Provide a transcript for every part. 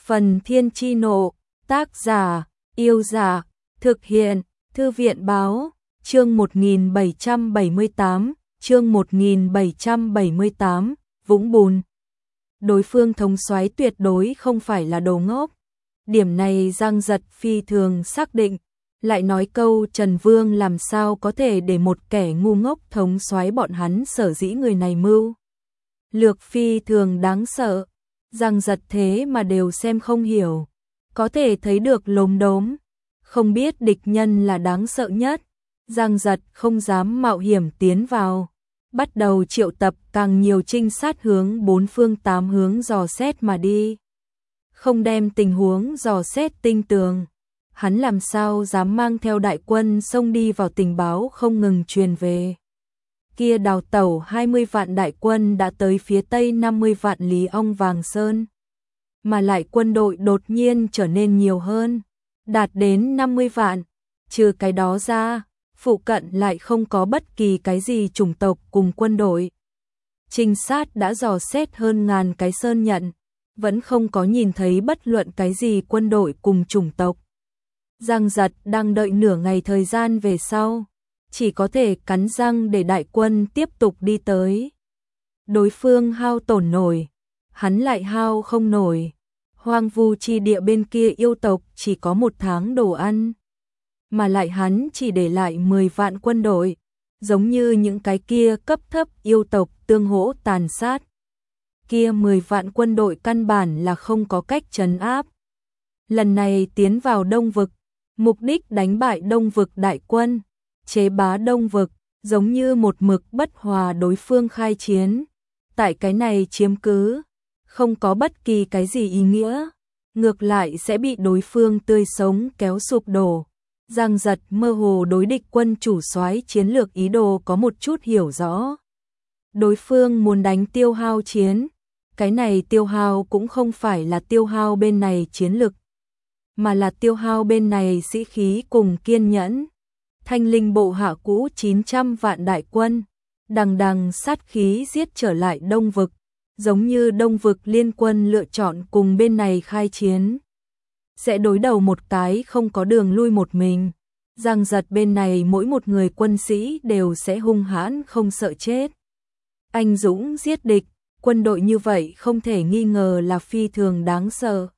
Phần Thiên Chi Nộ, tác giả, Yêu Giả, thực hiện, Thư viện Báo, chương 1778, Vũng Bùn. Đối phương thống soái tuyệt đối không phải là đồ ngốc. Điểm này Giang Giật phi thường xác định, lại nói câu Trần Vương làm sao có thể để một kẻ ngu ngốc thống soái bọn hắn, sở dĩ người này mưu lược phi thường đáng sợ. Giang Giật thế mà đều xem không hiểu, có thể thấy được lốm đốm, không biết địch nhân là đáng sợ nhất. Giang Giật không dám mạo hiểm tiến vào, bắt đầu triệu tập càng nhiều trinh sát hướng bốn phương tám hướng dò xét mà đi. Không đem tình huống dò xét tinh tường, hắn làm sao dám mang theo đại quân xông đi vào, tình báo không ngừng truyền về. Kia đào tẩu 20 vạn đại quân đã tới phía tây 50 vạn lý ong Vàng Sơn. Mà lại quân đội đột nhiên trở nên nhiều hơn, đạt đến 50 vạn. Trừ cái đó ra, phụ cận lại không có bất kỳ cái gì chủng tộc cùng quân đội. Trinh sát đã dò xét hơn ngàn cái sơn nhận, vẫn không có nhìn thấy bất luận cái gì quân đội cùng chủng tộc. Giang Giật đang đợi nửa ngày thời gian về sau, chỉ có thể cắn răng để đại quân tiếp tục đi tới. Đối phương hao tổn nổi, hắn lại hao không nổi. Hoang vu chi địa bên kia yêu tộc chỉ có 1 tháng đồ ăn, mà lại hắn chỉ để lại 10 vạn quân đội, giống như những cái kia cấp thấp yêu tộc tương hỗ tàn sát. Kia 10 vạn quân đội căn bản là không có cách trấn áp. Lần này tiến vào Đông Vực, mục đích đánh bại Đông Vực đại quân, chế bá Đông Vực, giống như một mực bất hòa đối phương khai chiến. Tại cái này chiếm cứ, không có bất kỳ cái gì ý nghĩa, ngược lại sẽ bị đối phương tươi sống kéo sụp đổ. Giang Giật mơ hồ đối địch quân chủ soái chiến lược ý đồ có một chút hiểu rõ. Đối phương muốn đánh tiêu hao chiến, cái này tiêu hao cũng không phải là tiêu hao bên này chiến lực, mà là tiêu hao bên này sĩ khí cùng kiên nhẫn. Thanh Linh bộ hạ cũ 900 vạn đại quân, đằng đằng sát khí giết trở lại Đông Vực, giống như Đông Vực liên quân lựa chọn cùng bên này khai chiến. Sẽ đối đầu một cái không có đường lui một mình. Giang Giật bên này mỗi một người quân sĩ đều sẽ hung hãn không sợ chết. Anh dũng giết địch, quân đội như vậy không thể nghi ngờ là phi thường đáng sợ.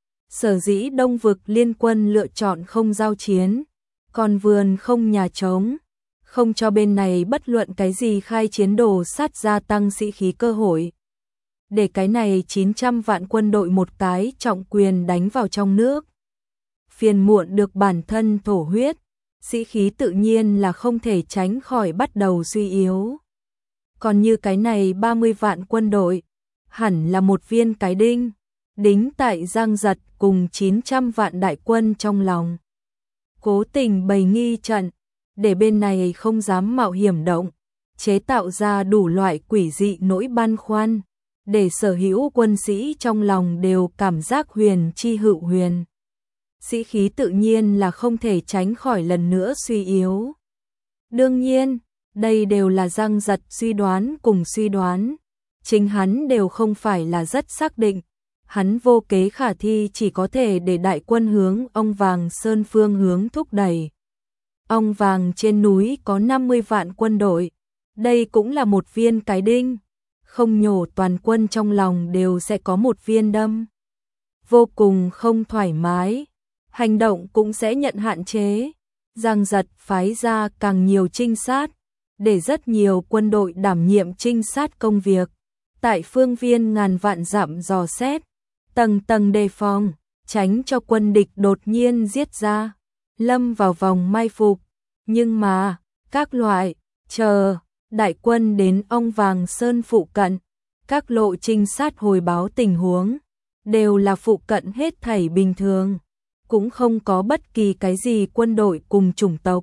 Sở dĩ Đông Vực liên quân lựa chọn không giao chiến, còn vườn không nhà trống, không cho bên này bất luận cái gì khai chiến đồ sát gia tăng sĩ khí cơ hội. Để cái này 900 vạn quân đội một cái trọng quyền đánh vào trong nước. Phiền muộn được bản thân thổ huyết, sĩ khí tự nhiên là không thể tránh khỏi bắt đầu suy yếu. Còn như cái này 30 vạn quân đội, hẳn là một viên cái đinh, đính tại Giang Giật cùng 900 vạn đại quân trong lòng. Cố tình bày nghi trận, để bên này không dám mạo hiểm động, chế tạo ra đủ loại quỷ dị nỗi băn khoăn, để sở hữu quân sĩ trong lòng đều cảm giác huyền chi hữu huyền. Sĩ khí tự nhiên là không thể tránh khỏi lần nữa suy yếu. Đương nhiên, đây đều là Giang Giật suy đoán cùng suy đoán, chính hắn đều không phải là rất xác định. Hắn vô kế khả thi, chỉ có thể để đại quân hướng Ong Vàng Sơn phương hướng thúc đẩy. Ong Vàng trên núi có 50 vạn quân đội, đây cũng là một viên cái đinh, không nhổ toàn quân trong lòng đều sẽ có một viên đâm. Vô cùng không thoải mái, hành động cũng sẽ nhận hạn chế. Giang Giật phái ra càng nhiều trinh sát, để rất nhiều quân đội đảm nhiệm trinh sát công việc. Tại phương viên ngàn vạn dặm dò xét, tầng tầng đề phòng, tránh cho quân địch đột nhiên giết ra, lâm vào vòng mai phục. Nhưng mà, các loại, chờ, đại quân đến Ong Vàng Sơn phụ cận, các lộ trinh sát hồi báo tình huống, đều là phụ cận hết thảy bình thường, cũng không có bất kỳ cái gì quân đội cùng chủng tộc.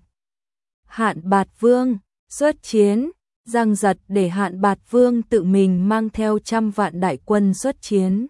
Hạn Bạt Vương, xuất chiến, Giang Giật để Hạn Bạt Vương tự mình mang theo 100 vạn đại quân xuất chiến.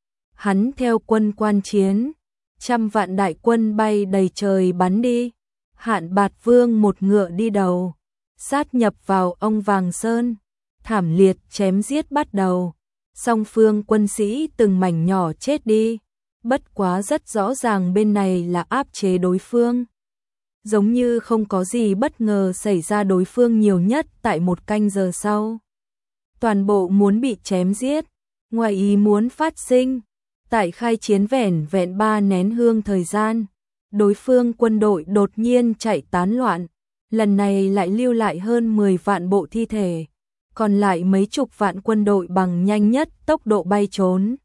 Hắn theo quân quan chiến, 100 vạn đại quân bay đầy trời bắn đi. Hạn Bạt Vương một ngựa đi đầu, sát nhập vào Ong Vàng Sơn, thảm liệt chém giết bắt đầu. Song phương quân sĩ từng mảnh nhỏ chết đi, bất quá rất rõ ràng bên này là áp chế đối phương. Giống như không có gì bất ngờ xảy ra, đối phương nhiều nhất tại 1 canh giờ sau. Toàn bộ muốn bị chém giết, ngoài ý muốn phát sinh. Tại khai chiến vẻn vẹn 3 nén hương thời gian, đối phương quân đội đột nhiên chạy tán loạn, lần này lại lưu lại hơn 10 vạn bộ thi thể, còn lại mấy chục vạn quân đội bằng nhanh nhất tốc độ bay trốn.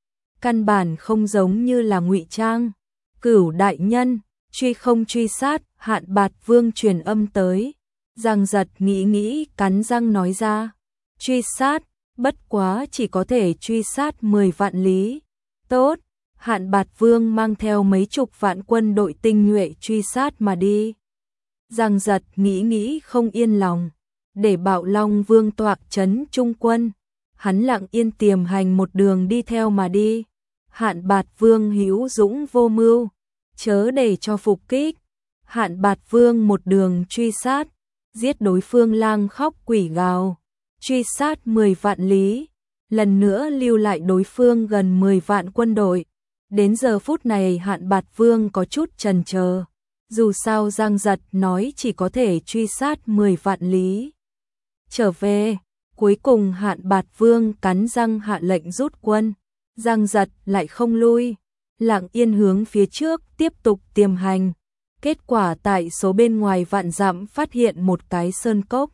Căn bản không giống như là ngụy trang. Cửu đại nhân, truy không truy sát, Hạn Bạt Vương truyền âm tới. Giang Giật nghĩ cắn răng nói ra, truy sát, bất quá chỉ có thể truy sát 10 vạn lý. Tốt, Hạn Bạt Vương mang theo mấy chục vạn quân đội tinh nhuệ truy sát mà đi. Giang Giật nghĩ không yên lòng, để Bạo Long Vương toạc trấn trung quân. Hắn lặng yên tiềm hành một đường đi theo mà đi. Hạn Bạt Vương hữu dũng vô mưu, chớ để cho phục kích. Hạn Bạt Vương một đường truy sát, giết đối phương lang khóc quỷ gào, truy sát 10 vạn lý, lần nữa lưu lại đối phương gần 10 vạn quân đội. Đến giờ phút này Hạn Bạt Vương có chút chần chờ, dù sao Giang Giật nói chỉ có thể truy sát 10 vạn lý. Trở về, cuối cùng Hạn Bạt Vương cắn răng hạ lệnh rút quân. Giang Giật lại không lui, lặng yên hướng phía trước tiếp tục tiềm hành. Kết quả tại số bên ngoài vạn dặm phát hiện một cái sơn cốc.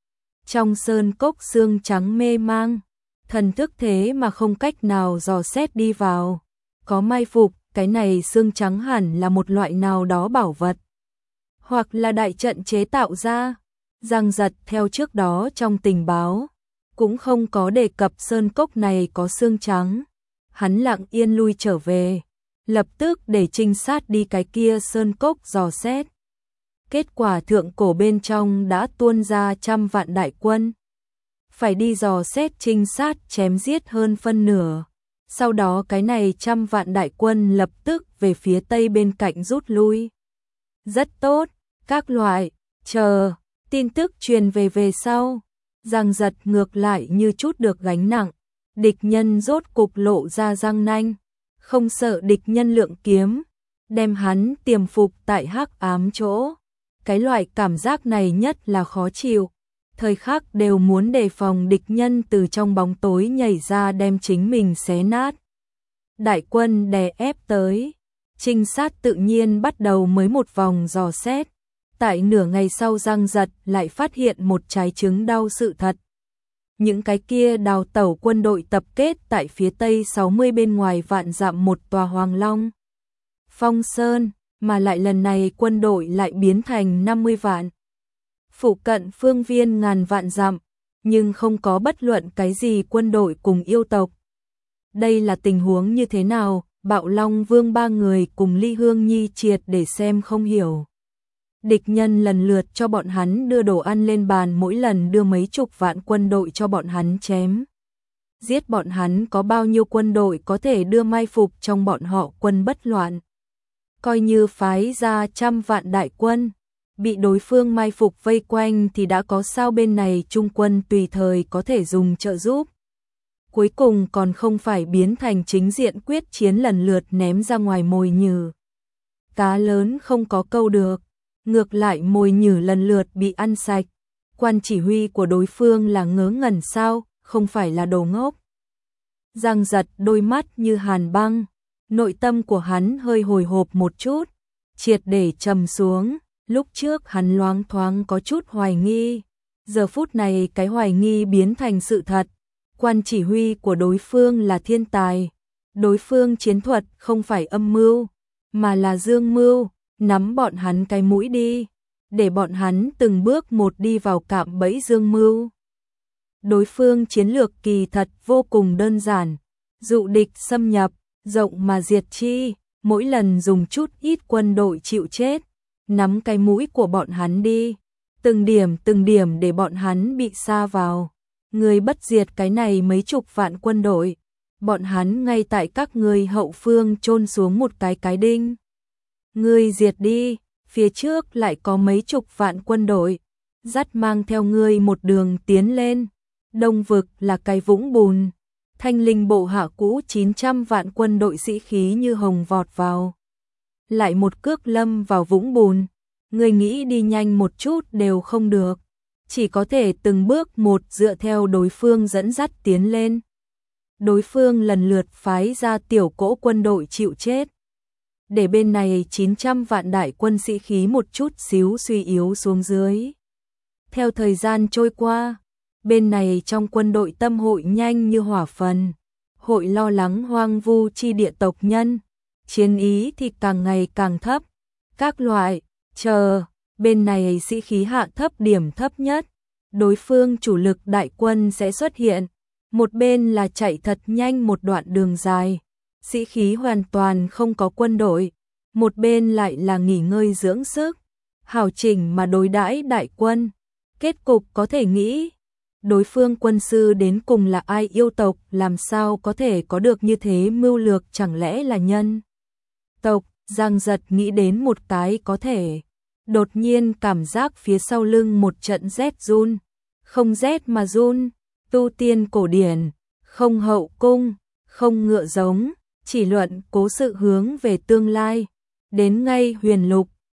Trong sơn cốc xương trắng mê mang, thần thức thế mà không cách nào dò xét đi vào. Có mai phục, cái này xương trắng hẳn là một loại nào đó bảo vật, hoặc là đại trận chế tạo ra. Giang Giật theo trước đó trong tình báo cũng không có đề cập sơn cốc này có xương trắng. Hắn lặng yên lui trở về, lập tức để trinh sát đi cái kia sơn cốc dò xét. Kết quả thượng cổ bên trong đã tuôn ra 100 vạn đại quân. Phải đi dò xét trinh sát chém giết hơn phân nửa. Sau đó cái này 100 vạn đại quân lập tức về phía tây bên cạnh rút lui. Rất tốt, các loại, chờ, tin tức truyền về sau. Giang Giật ngược lại như chút được gánh nặng. Địch nhân rốt cục lộ ra răng nanh, không sợ địch nhân lượng kiếm, đem hắn tiềm phục tại hắc ám chỗ. Cái loại cảm giác này nhất là khó chịu, thời khắc đều muốn đề phòng địch nhân từ trong bóng tối nhảy ra đem chính mình xé nát. Đại quân đè ép tới, trinh sát tự nhiên bắt đầu mới một vòng dò xét. Tại nửa ngày sau Giang Giật lại phát hiện một trái trứng đau sự thật. Những cái kia đào tẩu quân đội tập kết tại phía tây 60 bên ngoài vạn dặm một tòa Hoàng Long Phong Sơn, mà lại lần này quân đội lại biến thành 50 vạn. Phụ cận phương viên ngàn vạn dặm, nhưng không có bất luận cái gì quân đội cùng yêu tộc. Đây là tình huống như thế nào? Bạo Long Vương 3 người cùng Ly Hương Nhi triệt để xem không hiểu. Địch nhân lần lượt cho bọn hắn đưa đồ ăn lên bàn, mỗi lần đưa mấy chục vạn quân đội cho bọn hắn chém. Giết bọn hắn có bao nhiêu quân đội có thể đưa mai phục trong bọn họ quân bất loạn. Coi như phái ra 100 vạn đại quân, bị đối phương mai phục vây quanh thì đã có sao bên này trung quân tùy thời có thể dùng trợ giúp. Cuối cùng còn không phải biến thành chính diện quyết chiến lần lượt ném ra ngoài mồi nhử. Cá lớn không có câu được. Ngược lại mồi nhử lần lượt bị ăn sạch. Quan chỉ huy của đối phương là ngớ ngẩn sao, không phải là đồ ngốc. Giang Giật đôi mắt như hàn băng, nội tâm của hắn hơi hồi hộp một chút, triệt để trầm xuống. Lúc trước hắn loáng thoáng có chút hoài nghi, giờ phút này cái hoài nghi biến thành sự thật. Quan chỉ huy của đối phương là thiên tài, đối phương chiến thuật không phải âm mưu, mà là dương mưu. Nắm bọn hắn cái mũi đi, để bọn hắn từng bước một đi vào cạm bẫy dương mưu. Đối phương chiến lược kỳ thật vô cùng đơn giản, dụ địch xâm nhập, rộng mà diệt chi, mỗi lần dùng chút ít quân đội chịu chết, nắm cái mũi của bọn hắn đi, từng điểm để bọn hắn bị sa vào. Người bất diệt cái này mấy chục vạn quân đội, bọn hắn ngay tại các ngươi hậu phương chôn xuống một cái đinh. Ngươi diệt đi, phía trước lại có mấy chục vạn quân đội, dắt mang theo ngươi một đường tiến lên. Đông vực là cái vũng bùn, Thanh linh bộ hạ cũ 900 vạn quân đội sĩ khí như hồng vọt vào. Lại một cước lâm vào vũng bùn, người nghĩ đi nhanh một chút đều không được, chỉ có thể từng bước một dựa theo đối phương dẫn dắt tiến lên. Đối phương lần lượt phái ra tiểu cỗ quân đội chịu chết, để bên này 900 vạn đại quân sĩ khí một chút xíu suy yếu xuống dưới. Theo thời gian trôi qua, bên này trong quân đội tâm hội nhanh như hỏa phần, hội lo lắng hoang vu chi địa tộc nhân, chiến ý thì càng ngày càng thấp, các loại, bên này sĩ khí hạ thấp điểm thấp nhất, đối phương chủ lực đại quân sẽ xuất hiện, một bên là chạy thật nhanh một đoạn đường dài, sĩ khí hoàn toàn không có quân đội, một bên lại là nghỉ ngơi dưỡng sức, hảo chỉnh mà đối đãi đại quân. Kết cục có thể nghĩ, đối phương quân sư đến cùng là ai, yêu tộc làm sao có thể có được như thế mưu lược, chẳng lẽ là nhân tộc. Giang Giật nghĩ đến một cái có thể, đột nhiên cảm giác phía sau lưng một trận rét run, không rét mà run, tu tiên cổ điển, không hậu cung, không ngựa giống, chỉ luận cố sự hướng về tương lai, đến ngay huyền lục,